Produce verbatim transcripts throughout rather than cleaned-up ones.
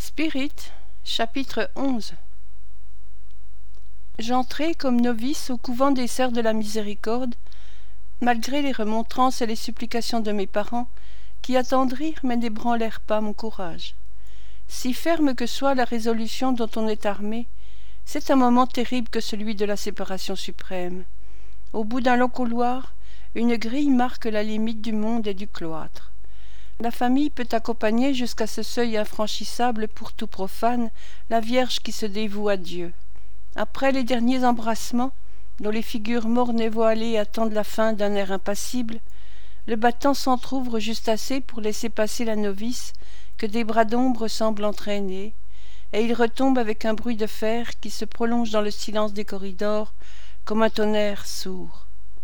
Spirit, chapitre onze. J'entrai comme novice au couvent des Sœurs de la Miséricorde, malgré les remontrances et les supplications de mes parents, qui attendrirent mais n'ébranlèrent pas mon courage. Si ferme que soit la résolution dont on est armé, c'est un moment terrible que celui de la séparation suprême. Au bout d'un long couloir, une grille marque la limite du monde et du cloître. La famille peut accompagner jusqu'à ce seuil infranchissable pour tout profane la Vierge qui se dévoue à Dieu. Après les derniers embrassements, dont les figures mornes et voilées attendent la fin d'un air impassible, le battant s'entr'ouvre juste assez pour laisser passer la novice que des bras d'ombre semblent entraîner, et il retombe avec un bruit de fer qui se prolonge dans le silence des corridors comme un tonnerre sourd.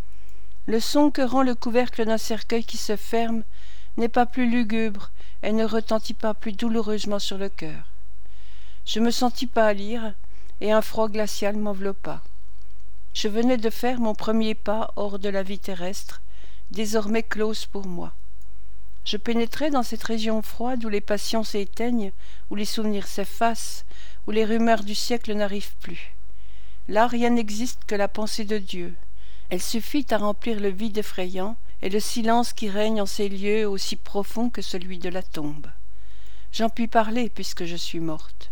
Le son que rend le couvercle d'un cercueil qui se ferme n'est pas plus lugubre et ne retentit pas plus douloureusement sur le cœur. Je me sentis pâlir et un froid glacial m'enveloppa. Je venais de faire mon premier pas hors de la vie terrestre, désormais close pour moi. Je pénétrais dans cette région froide où les passions s'éteignent, où les souvenirs s'effacent, où les rumeurs du siècle n'arrivent plus. Là, rien n'existe que la pensée de Dieu. Elle suffit à remplir le vide effrayant et le silence qui règne en ces lieux aussi profonds que celui de la tombe. J'en puis parler puisque je suis morte.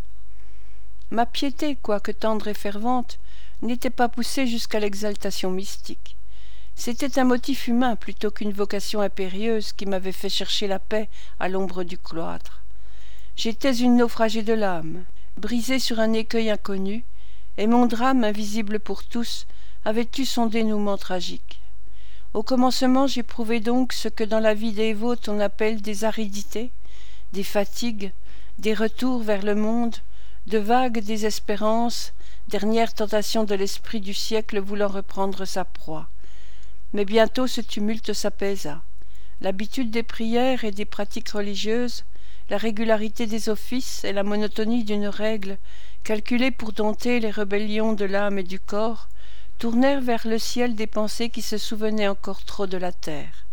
Ma piété, quoique tendre et fervente, n'était pas poussée jusqu'à l'exaltation mystique. C'était un motif humain plutôt qu'une vocation impérieuse qui m'avait fait chercher la paix à l'ombre du cloître. J'étais une naufragée de l'âme, brisée sur un écueil inconnu, et mon drame, invisible pour tous, avait eu son dénouement tragique. Au commencement, j'éprouvai donc ce que dans la vie dévote on appelle des aridités, des fatigues, des retours vers le monde, de vagues désespérances, dernière tentation de l'esprit du siècle voulant reprendre sa proie. Mais bientôt ce tumulte s'apaisa. L'habitude des prières et des pratiques religieuses, la régularité des offices et la monotonie d'une règle calculée pour dompter les rébellions de l'âme et du corps, tournèrent vers le ciel des pensées qui se souvenaient encore trop de la terre.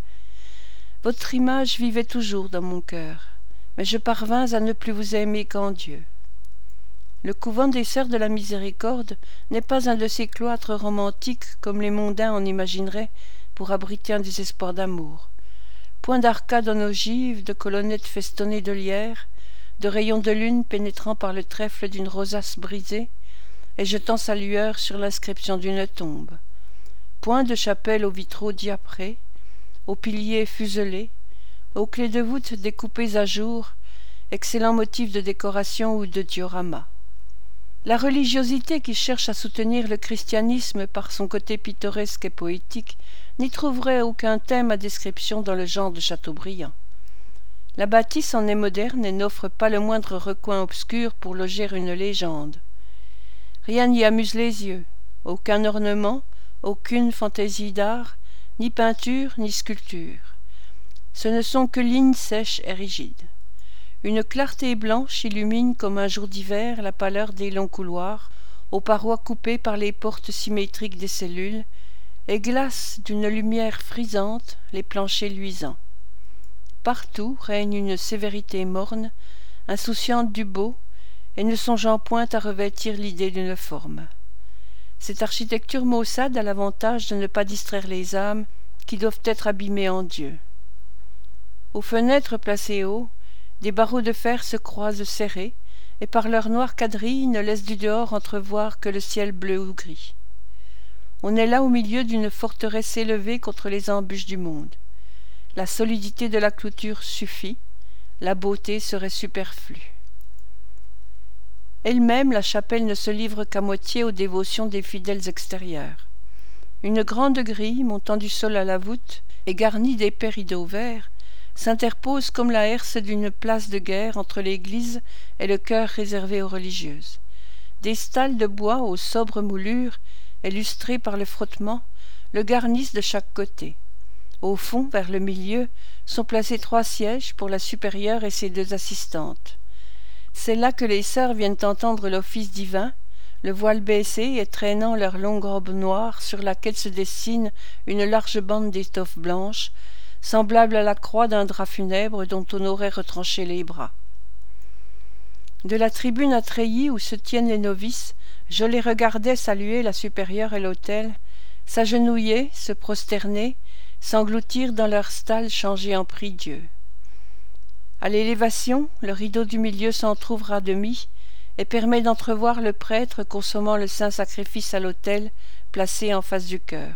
Votre image vivait toujours dans mon cœur, mais je parvins à ne plus vous aimer qu'en Dieu. Le couvent des Sœurs de la Miséricorde n'est pas un de ces cloîtres romantiques comme les mondains en imagineraient pour abriter un désespoir d'amour. Point d'arcades en ogive, de colonnettes festonnées de lierre, de rayons de lune pénétrant par le trèfle d'une rosace brisée et jetant sa lueur sur l'inscription d'une tombe. Point de chapelle aux vitraux diaprés, aux piliers fuselés, aux clés de voûte découpées à jour, excellent motif de décoration ou de diorama. La religiosité qui cherche à soutenir le christianisme par son côté pittoresque et poétique n'y trouverait aucun thème à description dans le genre de Chateaubriand. La bâtisse en est moderne et n'offre pas le moindre recoin obscur pour loger une légende. Rien n'y amuse les yeux, aucun ornement, aucune fantaisie d'art, ni peinture, ni sculpture. Ce ne sont que lignes sèches et rigides. Une clarté blanche illumine comme un jour d'hiver la pâleur des longs couloirs, aux parois coupées par les portes symétriques des cellules, et glace d'une lumière frisante les planchers luisants. Partout règne une sévérité morne, insouciante du beau, et ne songeant point à revêtir l'idée d'une forme. Cette architecture maussade a l'avantage de ne pas distraire les âmes qui doivent être abîmées en Dieu. Aux fenêtres placées haut, des barreaux de fer se croisent serrés, et par leurs noires quadrilles ne laissent du dehors entrevoir que le ciel bleu ou gris. On est là au milieu d'une forteresse élevée contre les embûches du monde. La solidité de la clôture suffit, la beauté serait superflue. Elle-même, la chapelle ne se livre qu'à moitié aux dévotions des fidèles extérieurs. Une grande grille, montant du sol à la voûte, et garnie d'épais rideaux verts, s'interpose comme la herse d'une place de guerre entre l'église et le chœur réservé aux religieuses. Des stalles de bois aux sobres moulures, illustrées par le frottement, le garnissent de chaque côté. Au fond, vers le milieu, sont placés trois sièges pour la supérieure et ses deux assistantes. C'est là que les sœurs viennent entendre l'office divin, le voile baissé et traînant leur longue robe noire sur laquelle se dessine une large bande d'étoffe blanche, semblable à la croix d'un drap funèbre dont on aurait retranché les bras. De la tribune à treillis où se tiennent les novices, je les regardais saluer la supérieure et l'autel, s'agenouiller, se prosterner, s'engloutir dans leur stalle changé en prie-dieu. À l'élévation, le rideau du milieu s'entr'ouvre à demi et permet d'entrevoir le prêtre consommant le saint sacrifice à l'autel placé en face du chœur.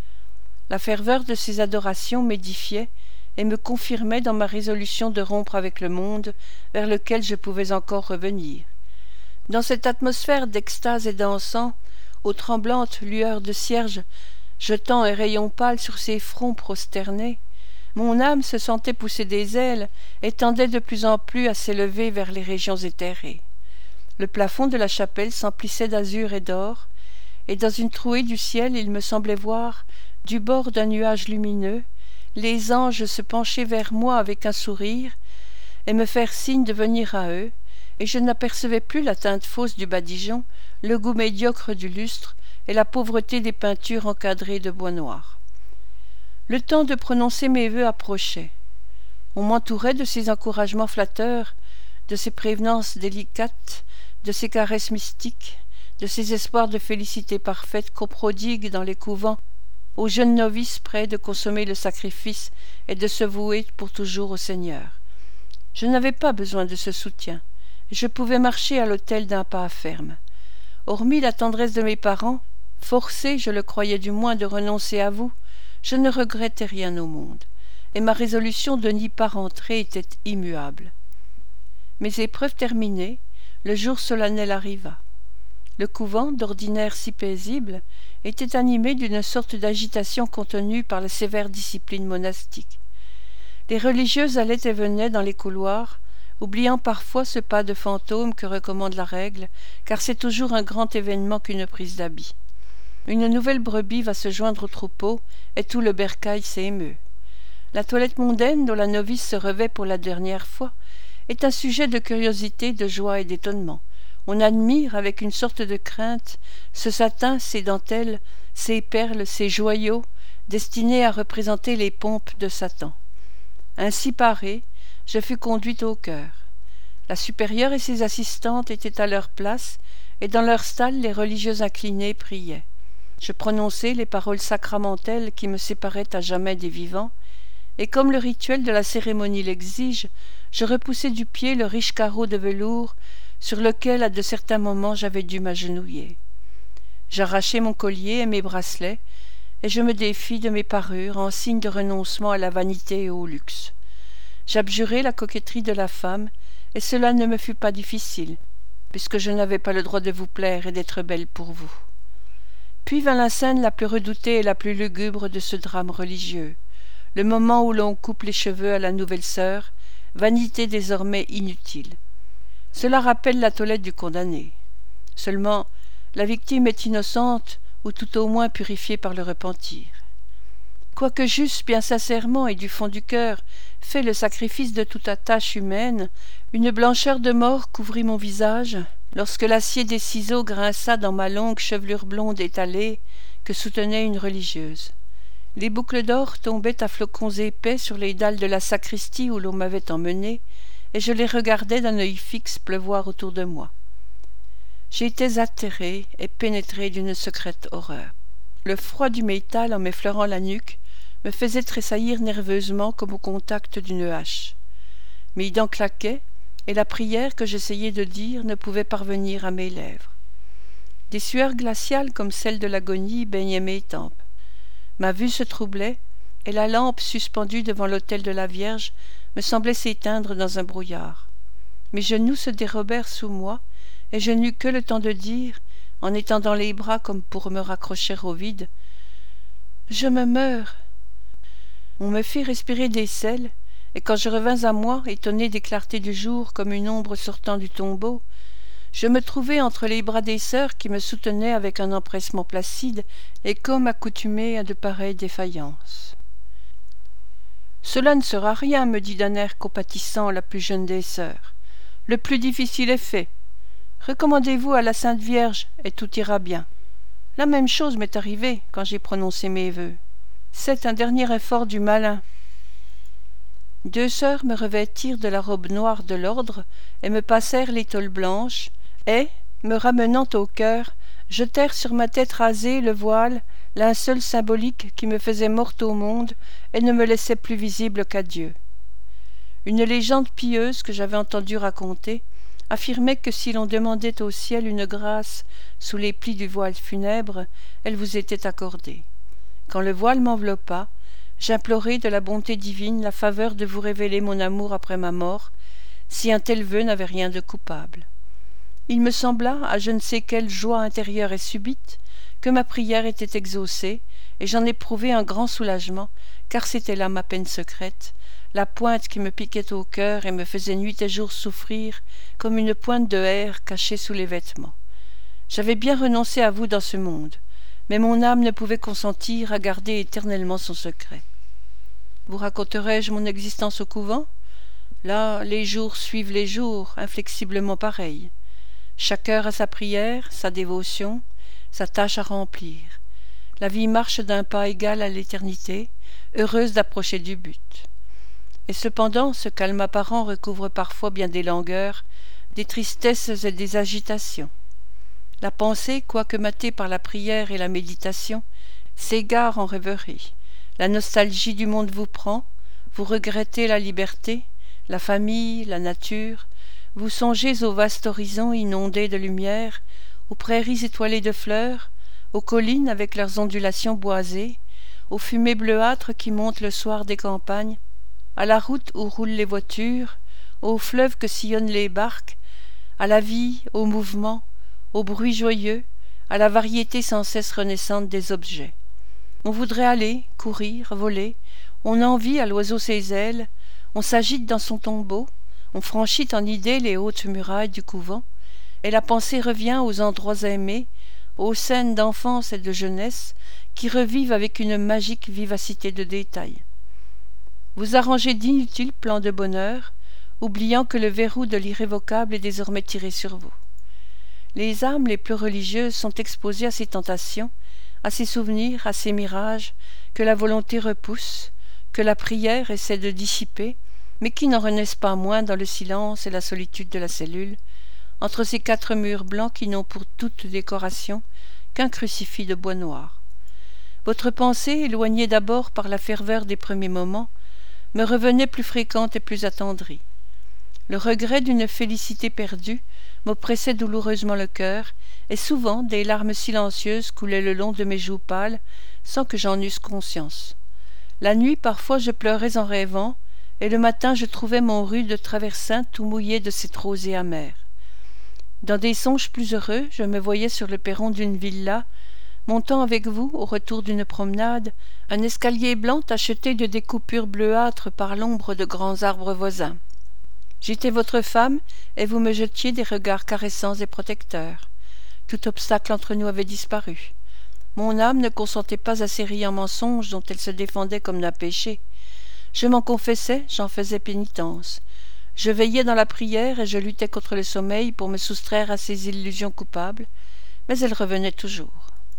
La ferveur de ces adorations m'édifiait et me confirmait dans ma résolution de rompre avec le monde vers lequel je pouvais encore revenir. Dans cette atmosphère d'extase et d'encens, aux tremblantes lueurs de cierge jetant un rayon pâle sur ces fronts prosternés, mon âme se sentait pousser des ailes et tendait de plus en plus à s'élever vers les régions éthérées. Le plafond de la chapelle s'emplissait d'azur et d'or, et dans une trouée du ciel il me semblait voir, du bord d'un nuage lumineux, les anges se pencher vers moi avec un sourire et me faire signe de venir à eux, et je n'apercevais plus la teinte fausse du badigeon, le goût médiocre du lustre et la pauvreté des peintures encadrées de bois noir. Le temps de prononcer mes vœux approchait. On m'entourait de ces encouragements flatteurs, de ces prévenances délicates, de ces caresses mystiques, de ces espoirs de félicité parfaite qu'on prodigue dans les couvents aux jeunes novices prêts de consommer le sacrifice et de se vouer pour toujours au Seigneur. Je n'avais pas besoin de ce soutien. Je pouvais marcher à l'autel d'un pas ferme. Hormis la tendresse de mes parents, forcés, je le croyais du moins, de renoncer à vous, je ne regrettais rien au monde, et ma résolution de n'y pas rentrer était immuable. Mes épreuves terminées, le jour solennel arriva. Le couvent, d'ordinaire si paisible, était animé d'une sorte d'agitation contenue par la sévère discipline monastique. Les religieuses allaient et venaient dans les couloirs, oubliant parfois ce pas de fantôme que recommande la règle, car c'est toujours un grand événement qu'une prise d'habit. Une nouvelle brebis va se joindre au troupeau, et tout le bercail s'émeut. La toilette mondaine dont la novice se revêt pour la dernière fois est un sujet de curiosité, de joie et d'étonnement. On admire avec une sorte de crainte ce satin, ces dentelles, ces perles, ces joyaux, destinés à représenter les pompes de Satan. Ainsi parée, je fus conduite au chœur. La supérieure et ses assistantes étaient à leur place, et dans leur stalle les religieux inclinés priaient. Je prononçai les paroles sacramentelles qui me séparaient à jamais des vivants, et comme le rituel de la cérémonie l'exige, je repoussai du pied le riche carreau de velours sur lequel à de certains moments j'avais dû m'agenouiller. J'arrachai mon collier et mes bracelets, et je me défis de mes parures en signe de renoncement à la vanité et au luxe. J'abjurai la coquetterie de la femme, et cela ne me fut pas difficile, puisque je n'avais pas le droit de vous plaire et d'être belle pour vous. Puis vint la scène la plus redoutée et la plus lugubre de ce drame religieux, le moment où l'on coupe les cheveux à la nouvelle sœur, vanité désormais inutile. Cela rappelle la toilette du condamné. Seulement, la victime est innocente, ou tout au moins purifiée par le repentir. Quoique j'eusse bien sincèrement et du fond du cœur fait le sacrifice de toute attache humaine, une blancheur de mort couvrit mon visage, lorsque l'acier des ciseaux grinça dans ma longue chevelure blonde étalée que soutenait une religieuse. Les boucles d'or tombaient à flocons épais sur les dalles de la sacristie où l'on m'avait emmené, et je les regardais d'un œil fixe pleuvoir autour de moi. J'étais atterré et pénétré d'une secrète horreur. Le froid du métal en m'effleurant la nuque me faisait tressaillir nerveusement comme au contact d'une hache. Mes dents claquaient, et la prière que j'essayais de dire ne pouvait parvenir à mes lèvres. Des sueurs glaciales comme celles de l'agonie baignaient mes tempes. Ma vue se troublait, et la lampe suspendue devant l'autel de la Vierge me semblait s'éteindre dans un brouillard. Mes genoux se dérobèrent sous moi, et je n'eus que le temps de dire, en étendant les bras comme pour me raccrocher au vide, « Je me meurs !» On me fit respirer des sels, et quand je revins à moi, étonné des clartés du jour comme une ombre sortant du tombeau, je me trouvai entre les bras des sœurs qui me soutenaient avec un empressement placide et comme accoutumé à de pareilles défaillances. « Cela ne sera rien, me dit d'un air compatissant la plus jeune des sœurs. Le plus difficile est fait. Recommandez-vous à la Sainte Vierge, et tout ira bien. La même chose m'est arrivée quand j'ai prononcé mes vœux. C'est un dernier effort du malin. » Deux sœurs me revêtirent de la robe noire de l'ordre et me passèrent l'étole blanche, et, me ramenant au cœur, jetèrent sur ma tête rasée le voile, linceul symbolique qui me faisait morte au monde et ne me laissait plus visible qu'à Dieu. Une légende pieuse que j'avais entendue raconter affirmait que si l'on demandait au ciel une grâce sous les plis du voile funèbre, elle vous était accordée. Quand le voile m'enveloppa, j'implorai de la bonté divine la faveur de vous révéler mon amour après ma mort, si un tel vœu n'avait rien de coupable. Il me sembla, à je ne sais quelle joie intérieure et subite, que ma prière était exaucée, et j'en éprouvai un grand soulagement, car c'était là ma peine secrète, la pointe qui me piquait au cœur et me faisait nuit et jour souffrir comme une pointe de haire cachée sous les vêtements. J'avais bien renoncé à vous dans ce monde, mais mon âme ne pouvait consentir à garder éternellement son secret. Vous raconterai-je mon existence au couvent? Là, les jours suivent les jours, inflexiblement pareils. Chaque heure a sa prière, sa dévotion, sa tâche à remplir. La vie marche d'un pas égal à l'éternité, heureuse d'approcher du but. Et cependant, ce calme apparent recouvre parfois bien des langueurs, des tristesses et des agitations. La pensée, quoique matée par la prière et la méditation, s'égare en rêverie. La nostalgie du monde vous prend, vous regrettez la liberté, la famille, la nature, vous songez au vaste horizon inondé de lumière, aux prairies étoilées de fleurs, aux collines avec leurs ondulations boisées, aux fumées bleuâtres qui montent le soir des campagnes, à la route où roulent les voitures, aux fleuves que sillonnent les barques, à la vie, au mouvement, au bruit joyeux, à la variété sans cesse renaissante des objets. On voudrait aller, courir, voler, on envie à l'oiseau ses ailes, on s'agite dans son tombeau, on franchit en idée les hautes murailles du couvent, et la pensée revient aux endroits aimés, aux scènes d'enfance et de jeunesse qui revivent avec une magique vivacité de détails. Vous arrangez d'inutiles plans de bonheur, oubliant que le verrou de l'irrévocable est désormais tiré sur vous. Les âmes les plus religieuses sont exposées à ces tentations, à ces souvenirs, à ces mirages, que la volonté repousse, que la prière essaie de dissiper, mais qui n'en renaissent pas moins dans le silence et la solitude de la cellule, entre ces quatre murs blancs qui n'ont pour toute décoration qu'un crucifix de bois noir. Votre pensée, éloignée d'abord par la ferveur des premiers moments, me revenait plus fréquente et plus attendrie. Le regret d'une félicité perdue m'oppressait douloureusement le cœur, et souvent des larmes silencieuses coulaient le long de mes joues pâles, sans que j'en eusse conscience. La nuit, parfois, je pleurais en rêvant, et le matin je trouvais mon rude traversin tout mouillé de cette rosée amère. Dans des songes plus heureux, je me voyais sur le perron d'une villa, montant avec vous, au retour d'une promenade, un escalier blanc tacheté de découpures bleuâtres par l'ombre de grands arbres voisins. J'étais votre femme, et vous me jetiez des regards caressants et protecteurs. Tout obstacle entre nous avait disparu. Mon âme ne consentait pas à ces riants mensonges dont elle se défendait comme d'un péché. Je m'en confessais, j'en faisais pénitence. Je veillais dans la prière et je luttais contre le sommeil pour me soustraire à ces illusions coupables, mais elles revenaient toujours.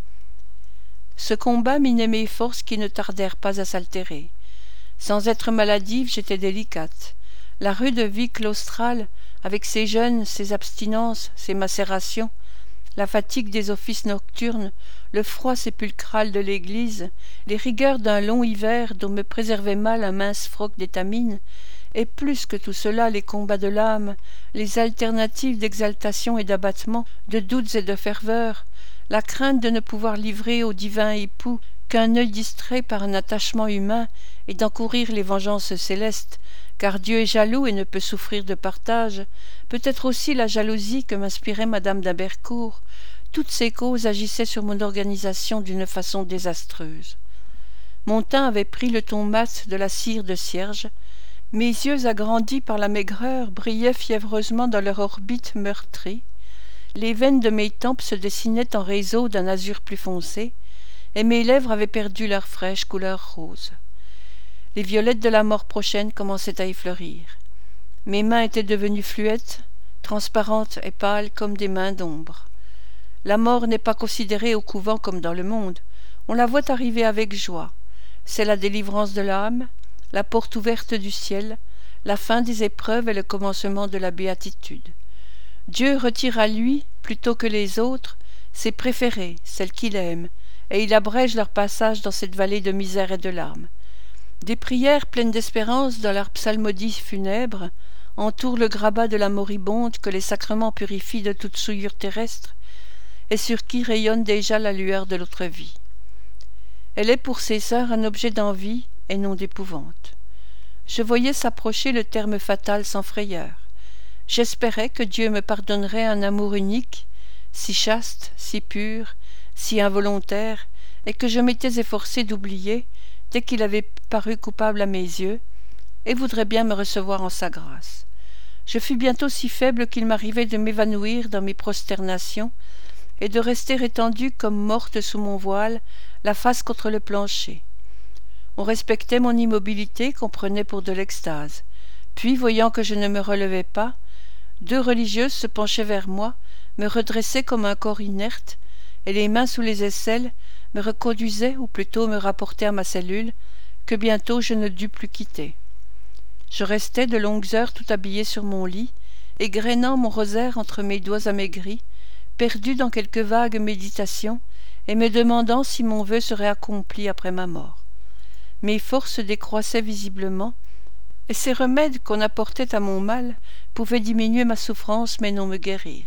Ce combat minait mes forces qui ne tardèrent pas à s'altérer. Sans être maladive, j'étais délicate. La rude vie claustrale, avec ses jeûnes, ses abstinences, ses macérations, la fatigue des offices nocturnes, le froid sépulcral de l'église, les rigueurs d'un long hiver dont me préservait mal un mince froc d'étamine, et plus que tout cela les combats de l'âme, les alternatives d'exaltation et d'abattement, de doutes et de ferveur, la crainte de ne pouvoir livrer au divin époux qu'un œil distrait par un attachement humain et d'encourir les vengeances célestes, car Dieu est jaloux et ne peut souffrir de partage, peut-être aussi la jalousie que m'inspirait madame d'Abercourt, toutes ces causes agissaient sur mon organisation d'une façon désastreuse. Mon teint avait pris le ton mat de la cire de cierge, mes yeux agrandis par la maigreur brillaient fiévreusement dans leur orbite meurtrie, les veines de mes tempes se dessinaient en réseau d'un azur plus foncé, et mes lèvres avaient perdu leur fraîche couleur rose. Les violettes de la mort prochaine commençaient à y fleurir. Mes mains étaient devenues fluettes, transparentes et pâles comme des mains d'ombre. La mort n'est pas considérée au couvent comme dans le monde. On la voit arriver avec joie. C'est la délivrance de l'âme, la porte ouverte du ciel, la fin des épreuves et le commencement de la béatitude. Dieu retire à lui, plutôt que les autres, ses préférées, celles qu'il aime, et il abrège leur passage dans cette vallée de misère et de larmes. Des prières pleines d'espérance dans leur psalmodie funèbre entourent le grabat de la moribonde que les sacrements purifient de toute souillure terrestre et sur qui rayonne déjà la lueur de l'autre vie. Elle est pour ses sœurs un objet d'envie et non d'épouvante. Je voyais s'approcher le terme fatal sans frayeur. J'espérais que Dieu me pardonnerait un amour unique, si chaste, si pur, si involontaire, et que je m'étais efforcé d'oublier dès qu'il avait paru coupable à mes yeux, et voudrait bien me recevoir en sa grâce. Je fus bientôt si faible qu'il m'arrivait de m'évanouir dans mes prosternations et de rester étendue comme morte sous mon voile, la face contre le plancher. On respectait mon immobilité qu'on prenait pour de l'extase. Puis, voyant que je ne me relevais pas, deux religieuses se penchaient vers moi, me redressaient comme un corps inerte, et les mains sous les aisselles me reconduisaient, ou plutôt me rapportaient à ma cellule, que bientôt je ne dus plus quitter. Je restais de longues heures tout habillé sur mon lit, égrenant mon rosaire entre mes doigts amaigris, perdu dans quelque vague méditation, et me demandant si mon vœu serait accompli après ma mort. Mes forces décroissaient visiblement, et ces remèdes qu'on apportait à mon mal pouvaient diminuer ma souffrance mais non me guérir.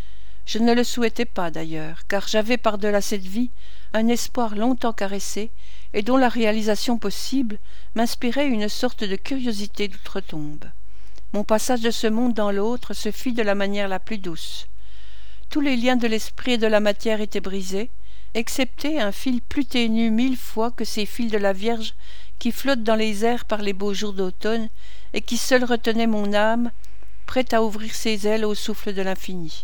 Je ne le souhaitais pas d'ailleurs, car j'avais par-delà cette vie un espoir longtemps caressé, et dont la réalisation possible m'inspirait une sorte de curiosité d'outre-tombe. Mon passage de ce monde dans l'autre se fit de la manière la plus douce. Tous les liens de l'esprit et de la matière étaient brisés, excepté un fil plus ténu mille fois que ces fils de la Vierge qui flottent dans les airs par les beaux jours d'automne et qui seul retenaient mon âme, prête à ouvrir ses ailes au souffle de l'infini.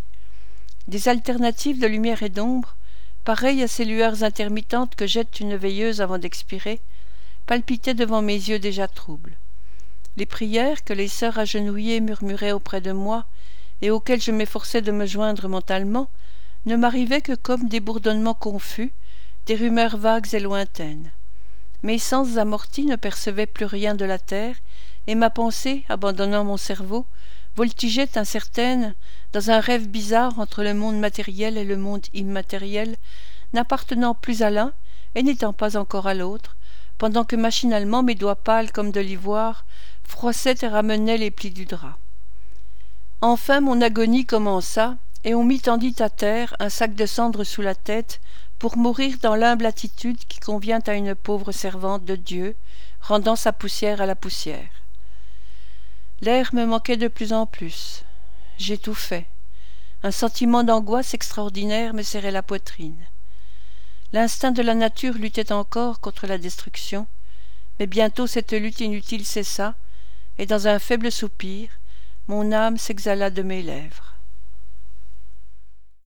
Des alternatives de lumière et d'ombre, pareilles à ces lueurs intermittentes que jette une veilleuse avant d'expirer, palpitaient devant mes yeux déjà troubles. Les prières que les sœurs agenouillées murmuraient auprès de moi et auxquelles je m'efforçais de me joindre mentalement ne m'arrivaient que comme des bourdonnements confus, des rumeurs vagues et lointaines. Mes sens amortis ne percevaient plus rien de la terre, et ma pensée, abandonnant mon cerveau, voltigeait incertaine dans un rêve bizarre entre le monde matériel et le monde immatériel, n'appartenant plus à l'un et n'étant pas encore à l'autre, pendant que machinalement mes doigts pâles comme de l'ivoire froissaient et ramenaient les plis du drap. Enfin mon agonie commença, et on m'y tendit à terre un sac de cendres sous la tête pour mourir dans l'humble attitude qui convient à une pauvre servante de Dieu, rendant sa poussière à la poussière. L'air me manquait de plus en plus. J'étouffais. Un sentiment d'angoisse extraordinaire me serrait la poitrine. L'instinct de la nature luttait encore contre la destruction, mais bientôt cette lutte inutile cessa, et dans un faible soupir, mon âme s'exhala de mes lèvres.